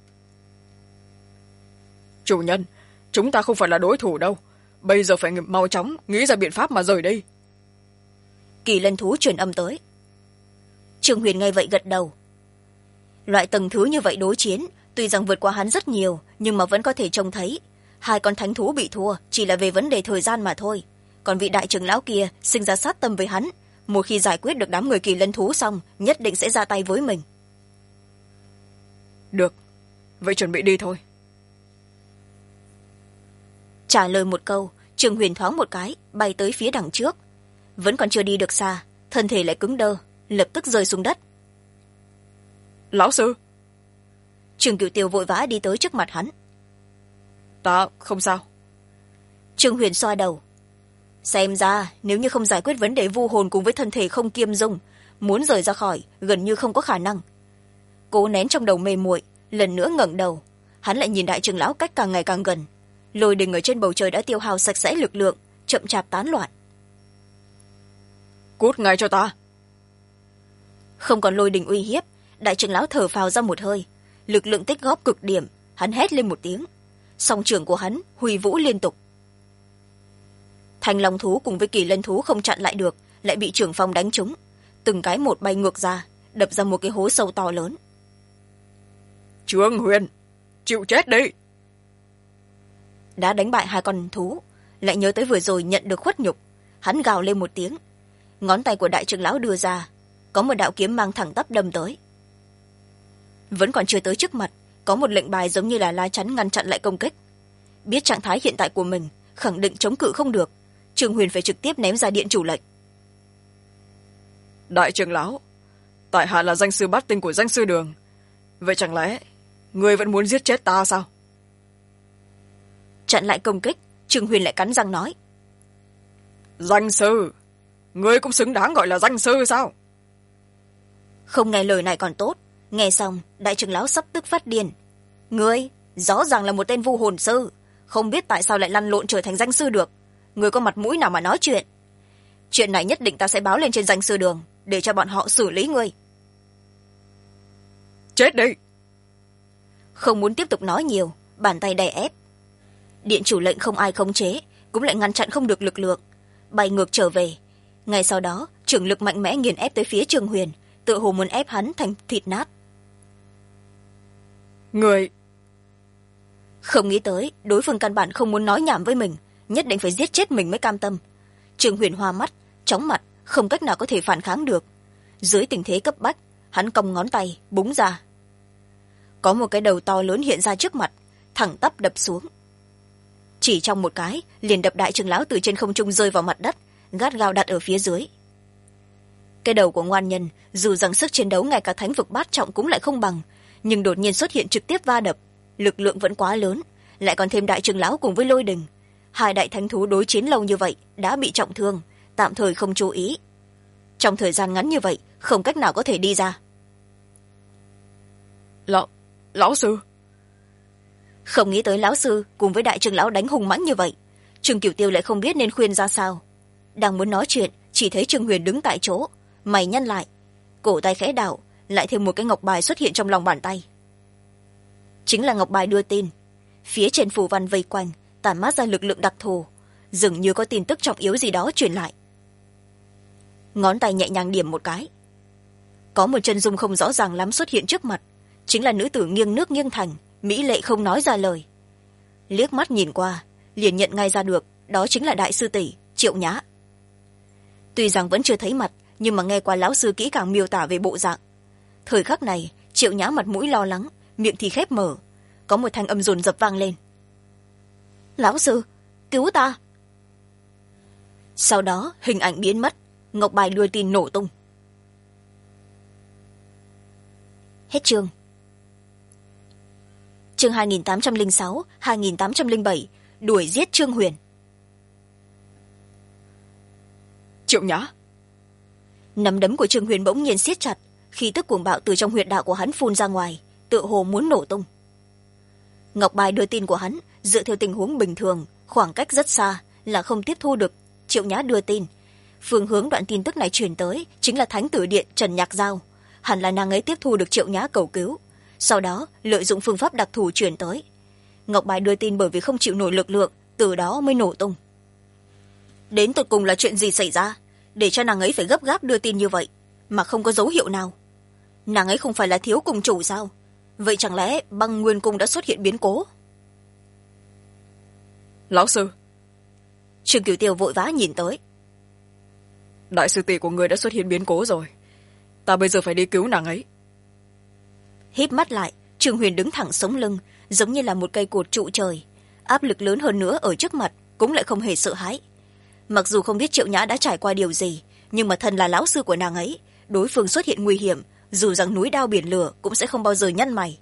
Chủ nhân, chúng ta không phải là đối thủ đâu, bây giờ phải mau chóng nghĩ ra biện pháp mà rời đi. Kỳ Lân thú truyền âm tới. Trương Huyền nghe vậy gật đầu. Loại tầng thứ như vậy đối chiến tuy rằng vượt qua hắn rất nhiều, nhưng mà vẫn có thể trông thấy hai con thánh thú bị thua chỉ là về vấn đề thời gian mà thôi. Còn vị đại trưởng lão kia sinh ra sát tâm với hắn, một khi giải quyết được đám người Kỳ Lân thú xong nhất định sẽ ra tay với mình. Được, vậy chuẩn bị đi thôi. Trả lời một câu, Trương Huyền thoáng một cái bay tới phía đằng trước, vẫn còn chưa đi được xa, thân thể lại cứng đơ, lập tức rơi xuống đất. Lão sư! Trương Cửu Tiêu vội vã đi tới trước mặt hắn. Ta không sao. Trương Huyền xoa đầu. Xem ra nếu như không giải quyết vấn đề vu hồn cùng với thân thể không kiêm dung, muốn rời ra khỏi gần như không có khả năng. Cố nén trong đầu mê muội, lần nữa ngẩng đầu, hắn lại nhìn đại trưởng lão cách càng ngày càng gần. Lôi đình ở trên bầu trời đã tiêu hao sạch sẽ lực lượng, chậm chạp tán loạn. Cút ngay cho ta! Không còn lôi đình uy hiếp, đại trưởng lão thở phào ra một hơi, lực lượng tích góp cực điểm, hắn hét lên một tiếng, song trưởng của hắn huy vũ liên tục. Thanh Long thú cùng với Kỳ Lân thú không chặn lại được, lại bị trưởng phong đánh trúng, từng cái một bay ngược ra, đập ra một cái hố sâu to lớn. Trương Huyền, chịu chết đi! Đã đánh bại hai con thú, lại nhớ tới vừa rồi nhận được khuất nhục, hắn gào lên một tiếng, ngón tay của đại trưởng lão đưa ra, có một đạo kiếm mang thẳng tắp đâm tới. vẫn còn chưa tới trước mặt, có một lệnh bài giống như là lá chắn ngăn chặn lại công kích. Biết trạng thái hiện tại của mình, khẳng định chống cự không được, Trương Huyền phải trực tiếp ném ra điện chủ lệnh. Đại trưởng lão, tại hạ là danh sư bát tinh của danh sư đường, vậy chẳng lẽ người vẫn muốn giết chết ta sao? Chặn lại công kích, Trương Huyền lại cắn răng nói. Danh sư? Ngươi cũng xứng đáng gọi là danh sư sao? Không nghe lời này còn tốt, nghe xong đại trưởng lão sắp tức phát điên. Ngươi rõ ràng là một tên vu hồn sư, không biết tại sao lại lăn lộn trở thành danh sư được. Ngươi có mặt mũi nào mà nói chuyện? Chuyện này nhất định ta sẽ báo lên trên danh sư đường, để cho bọn họ xử lý ngươi. Chết đi! Không muốn tiếp tục nói nhiều, bàn tay đè ép. Điện chủ lệnh không ai khống chế, cũng lại ngăn chặn không được lực lượng, bay ngược trở về. Ngay sau đó, trưởng lực mạnh mẽ nghiền ép tới phía Trương Huyền, tựa hồ muốn ép hắn thành thịt nát. Người... Không nghĩ tới, đối phương căn bản không muốn nói nhảm với mình, nhất định phải giết chết mình mới cam tâm. Trương Huyền hoa mắt, chóng mặt, không cách nào có thể phản kháng được. Dưới tình thế cấp bách, hắn cong ngón tay, búng ra. Có một cái đầu to lớn hiện ra trước mặt, thẳng tắp đập xuống. Chỉ trong một cái, liền đập đại trưởng lão từ trên không trung rơi vào mặt đất, gắt gao đặt ở phía dưới. Cái đầu của ngoan nhân, dù rằng sức chiến đấu ngay cả thánh vực bát trọng cũng lại không bằng, nhưng đột nhiên xuất hiện trực tiếp va đập, lực lượng vẫn quá lớn, lại còn thêm đại trưởng lão cùng với lôi đình. Hai đại thánh thú đối chiến lâu như vậy, đã bị trọng thương, tạm thời không chú ý. Trong thời gian ngắn như vậy, không cách nào có thể đi ra. Lão sư? Không nghĩ tới lão sư cùng với đại trưởng lão đánh hùng mãnh như vậy, Trương Cửu Tiêu lại không biết nên khuyên ra sao. Đang muốn nói chuyện, chỉ thấy Trương Huyền đứng tại chỗ, mày nhăn lại, cổ tay khẽ đảo, lại thêm một cái ngọc bài xuất hiện trong lòng bàn tay. Chính là ngọc bài đưa tin. Phía trên phù văn vây quanh, tản mát ra lực lượng đặc thù, dường như có tin tức trọng yếu gì đó truyền lại. Ngón tay nhẹ nhàng điểm một cái, có một chân dung không rõ ràng lắm xuất hiện trước mặt, chính là nữ tử nghiêng nước nghiêng thành, mỹ lệ không nói ra lời. Liếc mắt nhìn qua, liền nhận ngay ra được đó chính là đại sư tỷ Triệu Nhã. Tuy rằng vẫn chưa thấy mặt, nhưng mà nghe qua lão sư kỹ càng miêu tả về bộ dạng. Thời khắc này, Triệu Nhã mặt mũi lo lắng, miệng thì khép mở, có một thanh âm dồn dập vang lên. Lão sư, cứu ta! Sau đó hình ảnh biến mất, ngọc bài đưa tin nổ tung. Hết chương. Chương 2806, 2807, đuổi giết Trương Huyền. Triệu Nhã! Nắm đấm của Trương Huyền bỗng nhiên siết chặt, khí tức cuồng bạo từ trong huyệt đạo của hắn phun ra ngoài, tựa hồ muốn nổ tung. Ngọc bài đưa tin của hắn, dựa theo tình huống bình thường, khoảng cách rất xa, là không tiếp thu được Triệu Nhã đưa tin. Phương hướng đoạn tin tức này truyền tới chính là Thánh Tử Điện Trần Nhạc Giao. Hẳn là nàng ấy tiếp thu được Triệu Nhã cầu cứu, sau đó lợi dụng phương pháp đặc thù truyền tới. Ngọc bài đưa tin bởi vì không chịu nổi lực lượng, từ đó mới nổ tung. Đến tột cùng là chuyện gì xảy ra, để cho nàng ấy phải gấp gáp đưa tin như vậy, mà không có dấu hiệu nào? Nàng ấy không phải là thiếu cung chủ sao? Vậy chẳng lẽ băng nguyên cung đã xuất hiện biến cố? Lão sư! Trương Cửu Tiêu vội vã nhìn tới. Đại sư tỷ của người đã xuất hiện biến cố rồi, ta bây giờ phải đi cứu nàng ấy. Híp mắt lại, Trương Huyền đứng thẳng sống lưng, giống như là một cây cột trụ trời. Áp lực lớn hơn nữa ở trước mặt, cũng lại không hề sợ hãi. Mặc dù không biết Triệu Nhã đã trải qua điều gì, nhưng mà thân là lão sư của nàng ấy, đối phương xuất hiện nguy hiểm, dù rằng núi đao biển lửa cũng sẽ không bao giờ nhăn mày.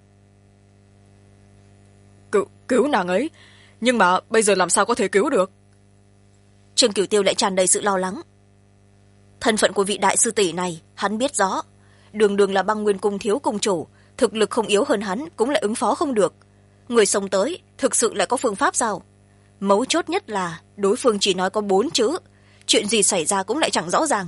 Cứu nàng ấy? Nhưng mà bây giờ làm sao có thể cứu được? Trương Cửu Tiêu lại tràn đầy sự lo lắng. Thân phận của vị đại sư tỷ này hắn biết rõ, đường đường là băng nguyên cung thiếu cung chủ, thực lực không yếu hơn hắn cũng lại ứng phó không được. Người sống tới thực sự lại có phương pháp sao? Mấu chốt nhất là đối phương chỉ nói có 4 chữ, chuyện gì xảy ra cũng lại chẳng rõ ràng.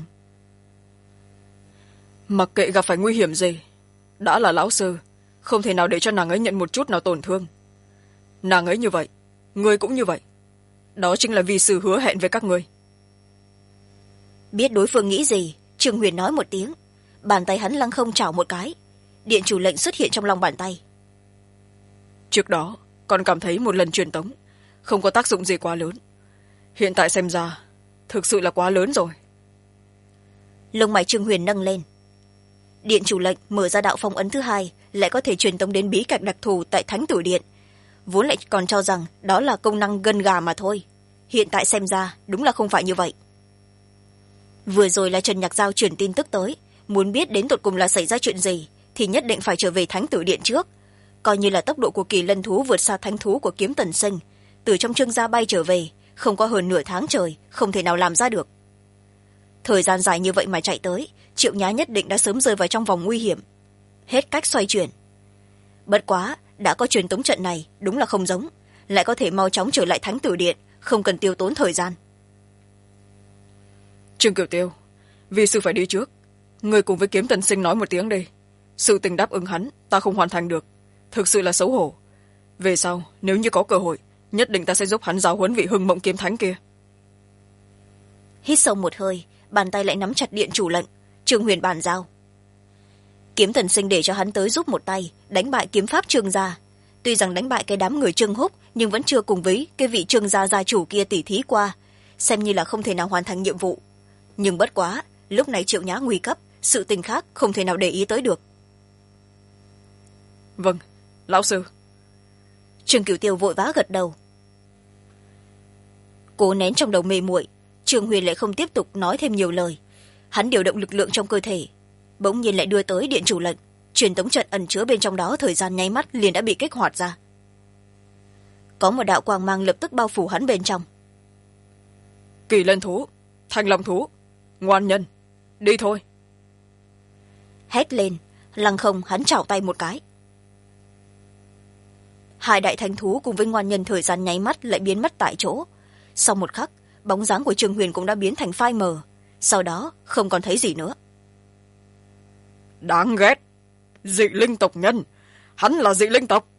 Mặc kệ gặp phải nguy hiểm gì, đã là lão sư, không thể nào để cho nàng ấy nhận một chút nào tổn thương. Nàng ấy như vậy, ngươi cũng như vậy, đó chính là vi sư hứa hẹn với các ngươi. Biết đối phương nghĩ gì, Trương Huyền nói một tiếng, bàn tay hắn lăng không chảo một cái, điện chủ lệnh xuất hiện trong lòng bàn tay. Trước đó còn cảm thấy một lần truyền tống không có tác dụng gì quá lớn, hiện tại xem ra thực sự là quá lớn rồi. Lông mày Trương Huyền nâng lên. điện chủ lệnh mở ra đạo phong ấn thứ hai lại có thể truyền tống đến bí cảnh đặc thù tại thánh tử điện, vốn lại còn cho rằng đó là công năng gân gà mà thôi. Hiện tại xem ra đúng là không phải như vậy. Vừa rồi là Trần Nhạc Giao truyền tin tức tới, muốn biết đến tột cùng là xảy ra chuyện gì thì nhất định phải trở về thánh tử điện trước. Coi như là tốc độ của kỳ lân thú vượt xa thánh thú của kiếm tần sinh, từ trong Trương gia bay trở về không có hơn nửa tháng trời, không thể nào làm ra được. Thời gian dài như vậy mà chạy tới, Triệu Nhã nhất định đã sớm rơi vào trong vòng nguy hiểm, hết cách xoay chuyển. Bất quá đã có truyền tống trận này đúng là không giống, lại có thể mau chóng trở lại thánh tử điện, không cần tiêu tốn thời gian. Trương Cửu Tiêu, vì sư phải đi trước, người cùng với kiếm tần sinh nói một tiếng đi. Sự tình đáp ứng hắn ta không hoàn thành được, thực sự là xấu hổ. Về sau nếu như có cơ hội, nhất định ta sẽ giúp hắn giáo huấn vị hưng mộng kiếm thánh kia. Hít sâu một hơi, bàn tay lại nắm chặt điện chủ lệnh. Trương Huyền bàn giao, kiếm tần sinh để cho hắn tới giúp một tay đánh bại kiếm pháp Trương gia. Tuy rằng đánh bại cái đám người Trương Húc, nhưng vẫn chưa cùng với cái vị Trương gia gia chủ kia tỉ thí qua, xem như là không thể nào hoàn thành nhiệm vụ. Nhưng bất quá lúc này Triệu Nhã nguy cấp, sự tình khác không thể nào để ý tới được. Vâng, lão sư. Trương Cửu Tiêu vội vã gật đầu. Cố nén trong đầu mê muội, Trương Huyền lại không tiếp tục nói thêm nhiều lời. Hắn điều động lực lượng trong cơ thể, bỗng nhiên lại đưa tới điện chủ lệnh. Truyền tống trận ẩn chứa bên trong đó thời gian nháy mắt liền đã bị kích hoạt ra. Có một đạo quang mang lập tức bao phủ hắn bên trong. Kỳ lân thú, thanh long thú, ngoan nhân, đi thôi. Hét lên, lăng không hắn chảo tay một cái. Hai đại thanh thú cùng với ngoan nhân thời gian nháy mắt lại biến mất tại chỗ. Sau một khắc, bóng dáng của Trương Huyền cũng đã biến thành phai mờ, sau đó không còn thấy gì nữa. Đáng ghét, dị linh tộc nhân, hắn là dị linh tộc.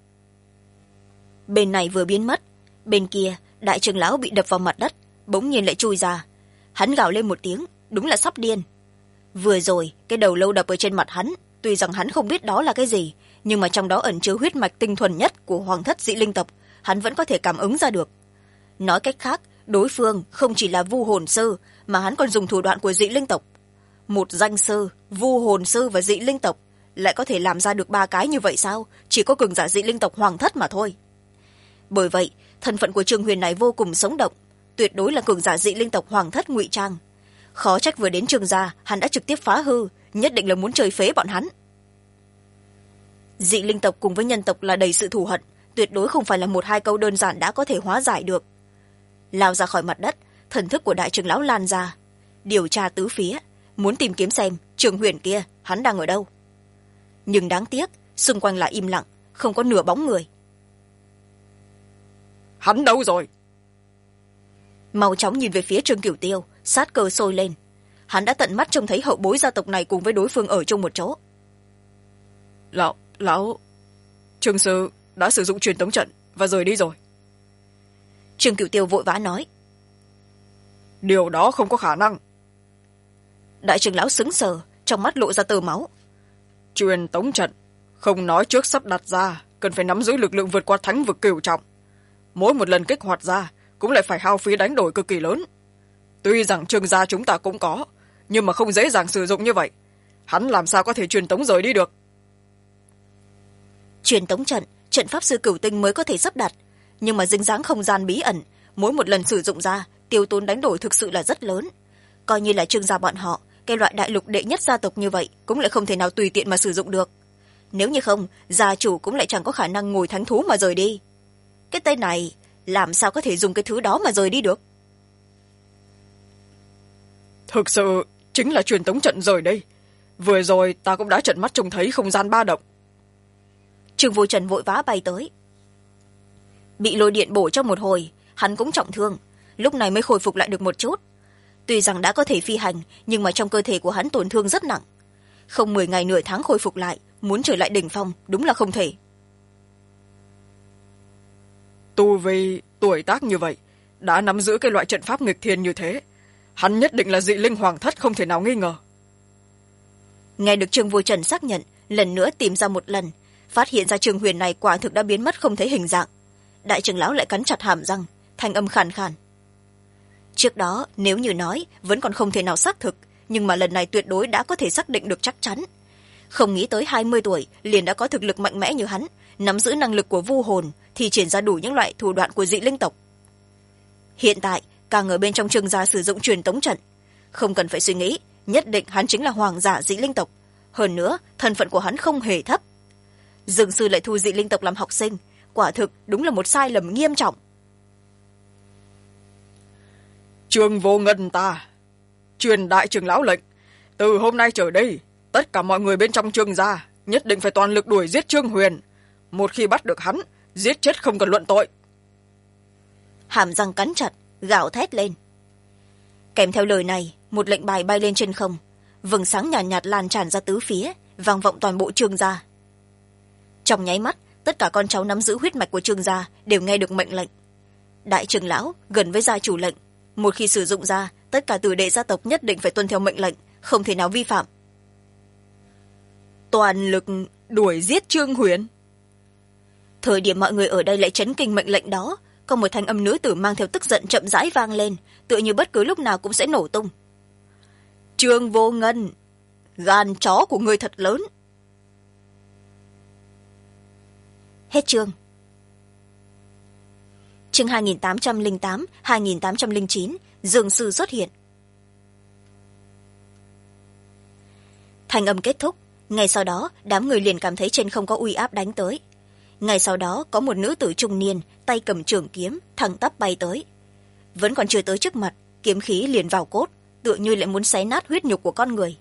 Bên này vừa biến mất, bên kia đại trưởng lão bị đập vào mặt đất, bỗng nhiên lại chui ra. Hắn gào lên một tiếng, đúng là sắp điên. Vừa rồi cái đầu lâu đập ở trên mặt hắn, tuy rằng hắn không biết đó là cái gì, nhưng mà trong đó ẩn chứa huyết mạch tinh thuần nhất của hoàng thất dị linh tộc, hắn vẫn có thể cảm ứng ra được. Nói cách khác, đối phương không chỉ là vu hồn sư, mà hắn còn dùng thủ đoạn của dị linh tộc. Một danh sư, vu hồn sư và dị linh tộc lại có thể làm ra được ba cái như vậy sao? Chỉ có cường giả dị linh tộc hoàng thất mà thôi. Bởi vậy thân phận của Trương Huyền này vô cùng sống động, tuyệt đối là cường giả dị linh tộc hoàng thất ngụy trang. Khó trách vừa đến Trương gia hắn đã trực tiếp phá hư, nhất định là muốn chơi phế bọn hắn. Dị linh tộc cùng với nhân tộc là đầy sự thù hận, tuyệt đối không phải là một hai câu đơn giản đã có thể hóa giải được. Lao ra khỏi mặt đất, thần thức của đại trưởng lão lan ra, điều tra tứ phía, muốn tìm kiếm xem Trương Huyền kia hắn đang ở đâu. Nhưng đáng tiếc xung quanh là im lặng, không có nửa bóng người. Hắn đâu rồi? Mau chóng nhìn về phía Trương Cửu Tiêu, sát cơ sôi lên. Hắn đã tận mắt trông thấy hậu bối gia tộc này cùng với đối phương ở chung một chỗ. Lão Trương sư đã sử dụng truyền tống trận và rời đi rồi. Trương Cửu Tiêu vội vã nói. Điều đó không có khả năng. Đại trưởng lão sững sờ, trong mắt lộ ra tơ máu. Truyền tống trận không nói trước sắp đặt ra, cần phải nắm giữ lực lượng vượt qua thánh vực cửu trọng. Mỗi một lần kích hoạt ra cũng lại phải hao phí đánh đổi cực kỳ lớn. Tuy rằng Trương gia chúng ta cũng có, nhưng mà không dễ dàng sử dụng như vậy. Hắn làm sao có thể truyền tống rời đi được? Truyền tống trận, trận pháp sư Cửu Tinh mới có thể sắp đặt, nhưng mà dính dáng không gian bí ẩn, mỗi một lần sử dụng ra tiêu tốn đánh đổi thực sự là rất lớn. Coi như là Trương gia bọn họ, cái loại đại lục đệ nhất gia tộc như vậy cũng lại không thể nào tùy tiện mà sử dụng được. Nếu như không, gia chủ cũng lại chẳng có khả năng ngồi thánh thú mà rời đi. Cái tên này làm sao có thể dùng cái thứ đó mà rời đi được? Thực sự chính là truyền tống trận rời đây. Vừa rồi ta cũng đã trợn mắt trông thấy không gian ba động. Trương Vô Trần vội vã bay tới. Bị lôi điện bổ trong một hồi, hắn cũng trọng thương, lúc này mới khôi phục lại được một chút. Tuy rằng đã có thể phi hành, nhưng mà trong cơ thể của hắn tổn thương rất nặng. Không 10 ngày nửa tháng khôi phục lại, muốn trở lại đỉnh phong đúng là không thể. Tu vi tuổi tác như vậy, đã nắm giữ cái loại trận pháp nghịch thiên như thế, hắn nhất định là dị linh hoàng thất không thể nào nghi ngờ. Nghe được Trương Vô Trần xác nhận, lần nữa tìm ra một lần, phát hiện ra Trương Huyền này quả thực đã biến mất không thấy hình dạng. Đại trưởng lão lại cắn chặt hàm răng, thanh âm khàn khàn. Trước đó nếu như nói vẫn còn không thể nào xác thực, nhưng mà lần này tuyệt đối đã có thể xác định được chắc chắn. Không nghĩ tới 20 tuổi liền đã có thực lực mạnh mẽ như hắn, nắm giữ năng lực của vu hồn, thì triển ra đủ những loại thủ đoạn của dị linh tộc. Hiện tại càng ở bên trong Trương gia sử dụng truyền tống trận, không cần phải suy nghĩ, nhất định hắn chính là hoàng giả dị linh tộc. Hơn nữa thân phận của hắn không hề thấp. Dương sư lại thu dị linh tộc làm học sinh, quả thực đúng là một sai lầm nghiêm trọng. Trương Vô Ngân ta truyền đại trưởng lão lệnh, từ hôm nay trở đi tất cả mọi người bên trong Trương gia nhất định phải toàn lực đuổi giết Trương Huyền. Một khi bắt được hắn, giết chết không cần luận tội. Hàm răng cắn chặt, gào thét lên. Kèm theo lời này, một lệnh bài bay lên trên không, vầng sáng nhàn nhạt lan tràn ra tứ phía, vang vọng toàn bộ Trương gia. Trong nháy mắt, tất cả con cháu nắm giữ huyết mạch của Trương gia đều nghe được mệnh lệnh. Đại trưởng lão gần với gia chủ lệnh, một khi sử dụng ra, tất cả tử đệ gia tộc nhất định phải tuân theo mệnh lệnh, không thể nào vi phạm. Toàn lực đuổi giết Trương Huyền. Thời điểm mọi người ở đây lại chấn kinh mệnh lệnh đó, có một thanh âm nữ tử mang theo tức giận chậm rãi vang lên, tựa như bất cứ lúc nào cũng sẽ nổ tung. Trương Vô Ngân, gan chó của ngươi thật lớn. Hết chương. Chương 2808, 2809, Dương sư xuất hiện. Thanh âm kết thúc, ngay sau đó đám người liền cảm thấy trên không có uy áp đánh tới. Ngay sau đó có một nữ tử trung niên, tay cầm trường kiếm, thẳng tắp bay tới. Vẫn còn chưa tới trước mặt, kiếm khí liền vào cốt, tựa như lại muốn xé nát huyết nhục của con người.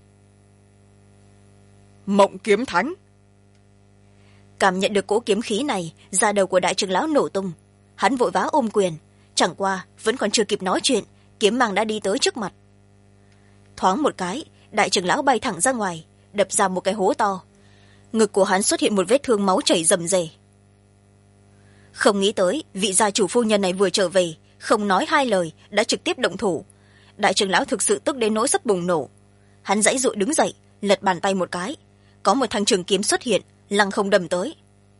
Mộng Kiếm Thánh. Cảm nhận được cỗ kiếm khí này, da đầu của đại trưởng lão nổ tung. Hắn vội vã ôm quyền, chẳng qua vẫn còn chưa kịp nói chuyện, kiếm mang đã đi tới trước mặt. Thoáng một cái, đại trưởng lão bay thẳng ra ngoài, đập ra một cái hố to. Ngực của hắn xuất hiện một vết thương máu chảy rầm rề. Không nghĩ tới vị gia chủ phu nhân này vừa trở về, không nói hai lời đã trực tiếp động thủ. Đại trưởng lão thực sự tức đến nỗi sắp bùng nổ. Hắn giãy giụa đứng dậy, lật bàn tay một cái, có một thanh trường kiếm xuất hiện, lăng không đâm tới.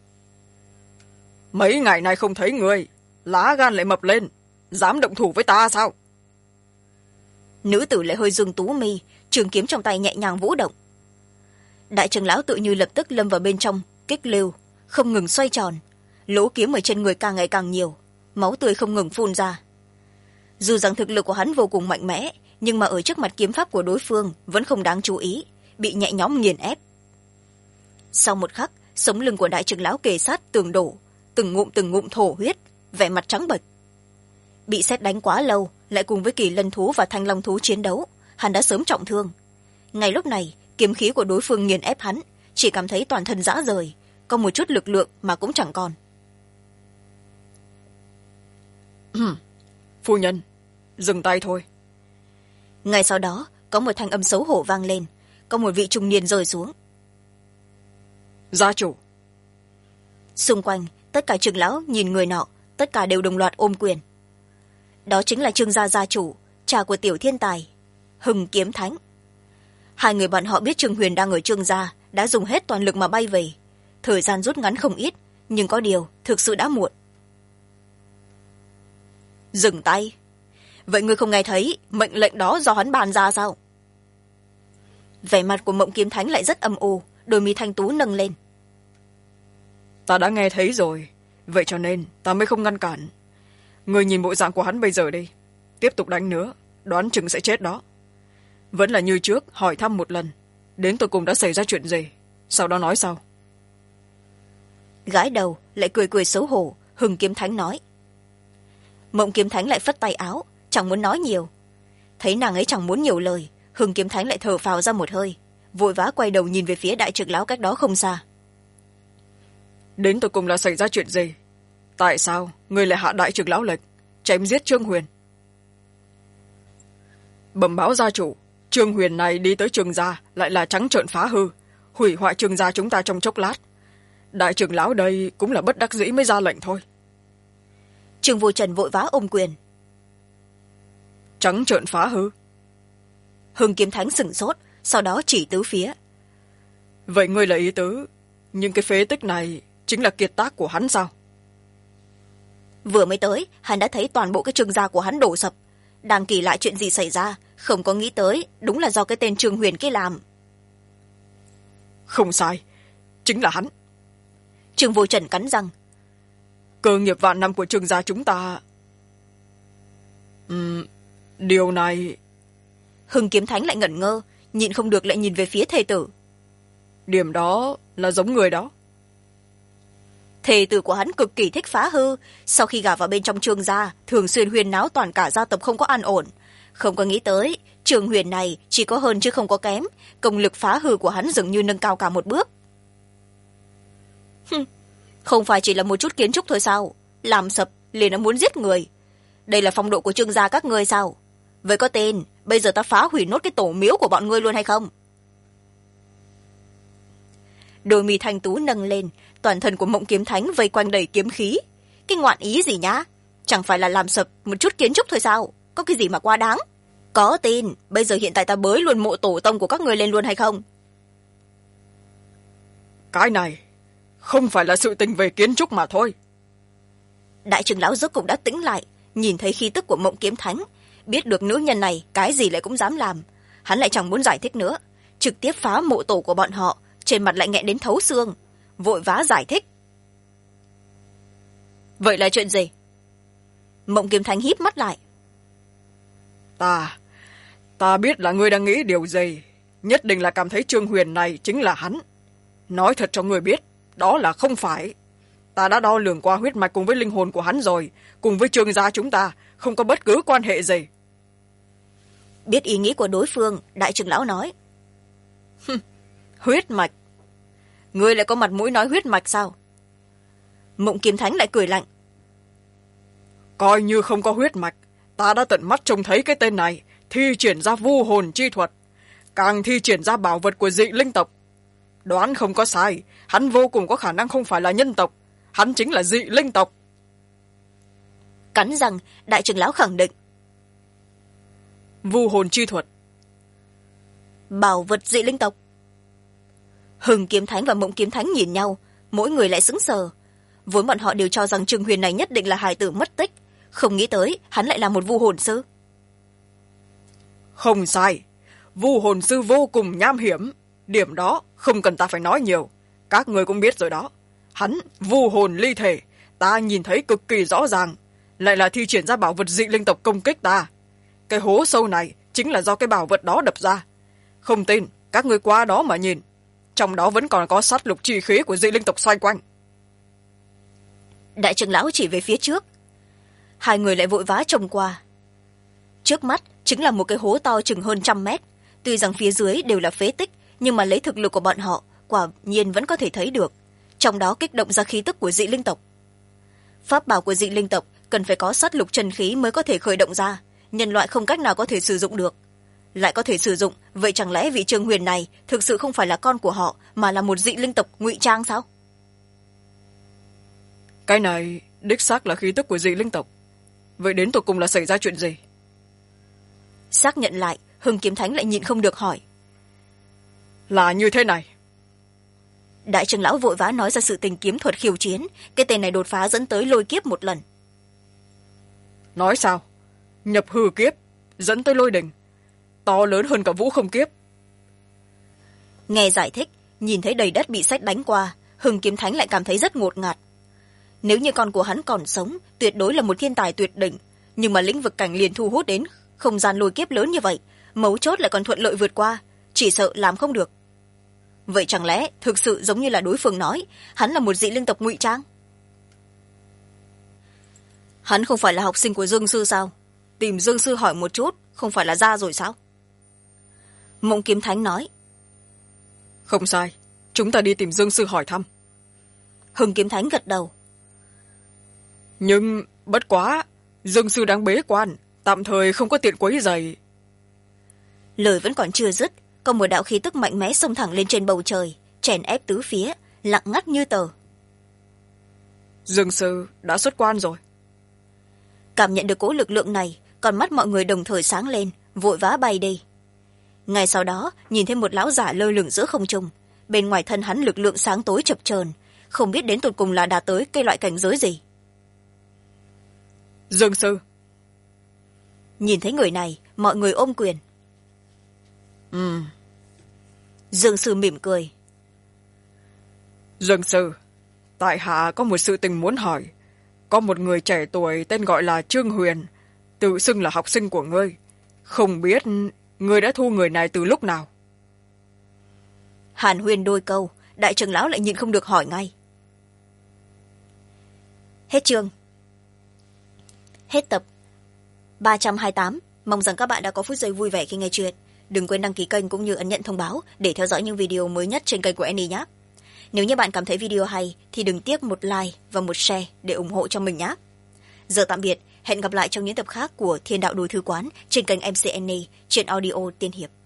Mấy ngày nay không thấy người, lá gan lại mập lên, dám động thủ với ta sao? Nữ tử lại hơi dương tú mi, trường kiếm trong tay nhẹ nhàng vũ động. Đại trưởng lão tự như lập tức lâm vào bên trong kích lưu, không ngừng xoay tròn, lỗ kiếm ở trên người càng ngày càng nhiều, máu tươi không ngừng phun ra. Dù rằng thực lực của hắn vô cùng mạnh mẽ, nhưng mà ở trước mặt kiếm pháp của đối phương vẫn không đáng chú ý, bị nhẹ nhõm nghiền ép. Sau một khắc, sống lưng của đại trưởng lão kề sát tường đổ, từng ngụm thổ huyết, vẻ mặt trắng bệch. Bị sét đánh quá lâu, lại cùng với kỳ lân thú và thanh long thú chiến đấu, hắn đã sớm trọng thương. Ngay lúc này, kiếm khí của đối phương nghiền ép hắn, chỉ cảm thấy toàn thân rã rời, có một chút lực lượng mà cũng chẳng còn. Phu nhân, dừng tay thôi. Ngay sau đó, có một thanh âm xấu hổ vang lên, có một vị trung niên rơi xuống. Gia chủ. Xung quanh, tất cả trưởng lão nhìn người nọ, tất cả đều đồng loạt ôm quyền. Đó chính là Trương gia gia chủ, cha của tiểu thiên tài, Hừng Kiếm Thánh. Hai người bọn họ biết Trương Huyền đang ở Trương gia, đã dùng hết toàn lực mà bay về. Thời gian rút ngắn không ít, nhưng có điều thực sự đã muộn. Dừng tay. Vậy ngươi không nghe thấy mệnh lệnh đó do hắn bàn ra sao? Vẻ mặt của Mộng Kiếm Thánh lại rất âm u, đôi mi thanh tú nâng lên. Ta đã nghe thấy rồi, vậy cho nên ta mới không ngăn cản. Ngươi nhìn bộ dạng của hắn bây giờ đi, tiếp tục đánh nữa, đoán chừng sẽ chết đó. Vẫn là như trước, hỏi thăm một lần, đến tột cùng đã xảy ra chuyện gì, sau đó nói sau. Gái đầu lại cười cười xấu hổ, Hừng Kiếm Thánh nói. Mộng Kiếm Thánh lại phất tay áo, chẳng muốn nói nhiều. Thấy nàng ấy chẳng muốn nhiều lời, Hừng Kiếm Thánh lại thở phào ra một hơi, vội vã quay đầu nhìn về phía đại trưởng lão cách đó không xa. Đến tột cùng là xảy ra chuyện gì? Tại sao người lại hạ đại trưởng lão lệnh chém giết Trương Huyền? Bẩm báo gia chủ, Trương Huyền này đi tới Trương gia lại là trắng trợn phá hư, hủy hoại Trương gia chúng ta trong chốc lát. Đại trưởng lão đây cũng là bất đắc dĩ mới ra lệnh thôi. Trương Vô Trần vội vã ôm quyền. Trắng trợn phá hư? Hừng Kiếm Thánh sửng sốt, sau đó chỉ tứ phía. Vậy ngươi là ý tứ nhưng cái phế tích này chính là kiệt tác của hắn sao? Vừa mới tới, hắn đã thấy toàn bộ cái Trương gia của hắn đổ sập. Đang kỳ lạ chuyện gì xảy ra, không có nghĩ tới đúng là do cái tên Trương Huyền kia làm. Không sai, chính là hắn. Trương Vô Trần cắn răng. Cơ nghiệp vạn năm của Trương gia chúng ta. Điều này. Hưng Kiếm Thánh lại ngẩn ngơ, nhịn không được lại nhìn về phía thê tử. Điểm đó là giống người đó. Thê tử của hắn cực kỳ thích phá hư, sau khi gả vào bên trong Trương gia thường xuyên huyên náo toàn cả gia tộc không có an ổn. Không có nghĩ tới Trương Huyền này chỉ có hơn chứ không có kém, công lực phá hư của hắn dường như nâng cao cả một bước. Không phải chỉ là một chút kiến trúc thôi sao, làm sập liền đã muốn giết người. Đây là phong độ của Trương gia các ngươi sao? Vậy có tên bây giờ ta phá hủy nốt cái tổ miếu của bọn ngươi luôn hay không? Đôi mi thanh tú nâng lên, toàn thân của Mộng Kiếm Thánh vây quanh đầy kiếm khí. Cái ngoạn ý gì nhá, chẳng phải là làm sập một chút kiến trúc thôi sao, có cái gì mà quá đáng. Có tin bây giờ hiện tại ta bới luôn mộ tổ tông của các ngươi lên luôn hay không? Cái này không phải là sự tình về kiến trúc mà thôi. Đại trưởng lão rốt cục đã tĩnh lại, nhìn thấy khí tức của Mộng Kiếm Thánh, biết được nữ nhân này cái gì lại cũng dám làm. Hắn lại chẳng muốn giải thích nữa, trực tiếp phá mộ tổ của bọn họ, trên mặt lại nghẹn đến thấu xương, vội vã giải thích. Vậy là chuyện gì? Mộng Kiếm Thánh híp mắt lại. Ta biết là ngươi đang nghĩ điều gì, nhất định là cảm thấy Trương Huyền này chính là hắn. Nói thật cho ngươi biết, đó là không phải. Ta đã đo lường qua huyết mạch cùng với linh hồn của hắn rồi, cùng với Trương gia chúng ta không có bất cứ quan hệ gì. Biết ý nghĩ của đối phương, đại trưởng lão nói. Huyết mạch? Ngươi lại có mặt mũi nói huyết mạch sao? Mộng Kiếm Thánh lại cười lạnh. Coi như không có huyết mạch, ta đã tận mắt trông thấy cái tên này thi triển ra vu hồn chi thuật, càng thi triển ra bảo vật của dị linh tộc. Đoán không có sai, hắn vô cùng có khả năng không phải là nhân tộc, hắn chính là dị linh tộc. Cắn răng, đại trưởng lão khẳng định. Vu hồn chi thuật, bảo vật dị linh tộc. Hưng Kiếm Thánh và Mộng Kiếm Thánh nhìn nhau, mỗi người lại sững sờ. Vốn bọn họ đều cho rằng Trương Huyền này nhất định là hài tử mất tích, không nghĩ tới hắn lại là một vu hồn sư. Không sai, vu hồn sư vô cùng nham hiểm, điểm đó không cần ta phải nói nhiều, các người cũng biết rồi đó. Hắn vu hồn ly thể, ta nhìn thấy cực kỳ rõ ràng, lại là thi triển ra bảo vật dị linh tộc công kích ta. Cái hố sâu này chính là do cái bảo vật đó đập ra. Không tin, các người qua đó mà nhìn, trong đó vẫn còn có sát lục chi khí của dị linh tộc xoay quanh. Đại trưởng lão chỉ về phía trước, hai người lại vội vã trông qua. Trước mắt chính là một cái hố to chừng hơn 100 mét, tuy rằng phía dưới đều là phế tích, nhưng mà lấy thực lực của bọn họ quả nhiên vẫn có thể thấy được, trong đó kích động ra khí tức của dị linh tộc. Pháp bảo của dị linh tộc cần phải có sát lục chân khí mới có thể khởi động ra, nhân loại không cách nào có thể sử dụng được. Lại có thể sử dụng, vậy chẳng lẽ vị Trương Huyền này thực sự không phải là con của họ, mà là một dị linh tộc ngụy trang sao? Cái này đích xác là khí tức của dị linh tộc. Vậy đến tột cùng là xảy ra chuyện gì? Xác nhận lại, Hưng Kiếm Thánh lại nhịn không được hỏi. Là như thế này. Đại trưởng lão vội vã nói ra sự tình kiếm thuật khiêu chiến, cái tên này đột phá dẫn tới lôi kiếp một lần. Nói sao? Nhập hư kiếp dẫn tới lôi đình, to lớn hơn cả vũ không kiếp. Nghe giải thích, nhìn thấy đầy đất bị sét đánh qua, Hưng Kiếm Thánh lại cảm thấy rất ngột ngạt. Nếu như con của hắn còn sống, tuyệt đối là một thiên tài tuyệt đỉnh, nhưng mà lĩnh vực cảnh liền thu hút đến không gian lôi kiếp lớn như vậy, mấu chốt lại còn thuận lợi vượt qua, chỉ sợ làm không được. Vậy chẳng lẽ thực sự giống như là đối phương nói, hắn là một dị linh tộc ngụy trang? Hắn không phải là học sinh của Dương sư sao? Tìm Dương sư hỏi một chút, không phải là ra rồi sao? Mộng Kiếm Thánh nói. Không sai, chúng ta đi tìm Dương sư hỏi thăm. Hưng Kiếm Thánh gật đầu. Nhưng bất quá, Dương sư đang bế quan, tạm thời không có tiện quấy rầy. Lời vẫn còn chưa dứt, có một đạo khí tức mạnh mẽ xông thẳng lên trên bầu trời, chèn ép tứ phía, lặng ngắt như tờ. Dương sư đã xuất quan rồi. Cảm nhận được cỗ lực lượng này, con mắt mọi người đồng thời sáng lên, vội vã bay đi. Ngay sau đó, nhìn thấy một lão giả lơ lửng giữa không trung, bên ngoài thân hắn lực lượng sáng tối chập chờn, không biết đến tột cùng là đạt tới cái loại cảnh giới gì. Dương sư. Nhìn thấy người này, mọi người ôm quyền. Dương sư mỉm cười. Dương sư, tại hạ có một sự tình muốn hỏi. Có một người trẻ tuổi tên gọi là Trương Huyền, tự xưng là học sinh của ngươi. Không biết ngươi đã thu người này từ lúc nào? Hàn huyên đôi câu, đại trưởng lão lại nhịn không được hỏi ngay. Hết chương. Hết tập 328. Mong rằng các bạn đã có phút giây vui vẻ khi nghe chuyện. Đừng quên đăng ký kênh cũng như ấn nhận thông báo để theo dõi những video mới nhất trên kênh của Annie nhé. Nếu như bạn cảm thấy video hay thì đừng tiếc một like và một share để ủng hộ cho mình nhé. Giờ tạm biệt, hẹn gặp lại trong những tập khác của Thiên Đạo Đồ Thư Quán trên kênh MC Annie trên audio Tiên Hiệp.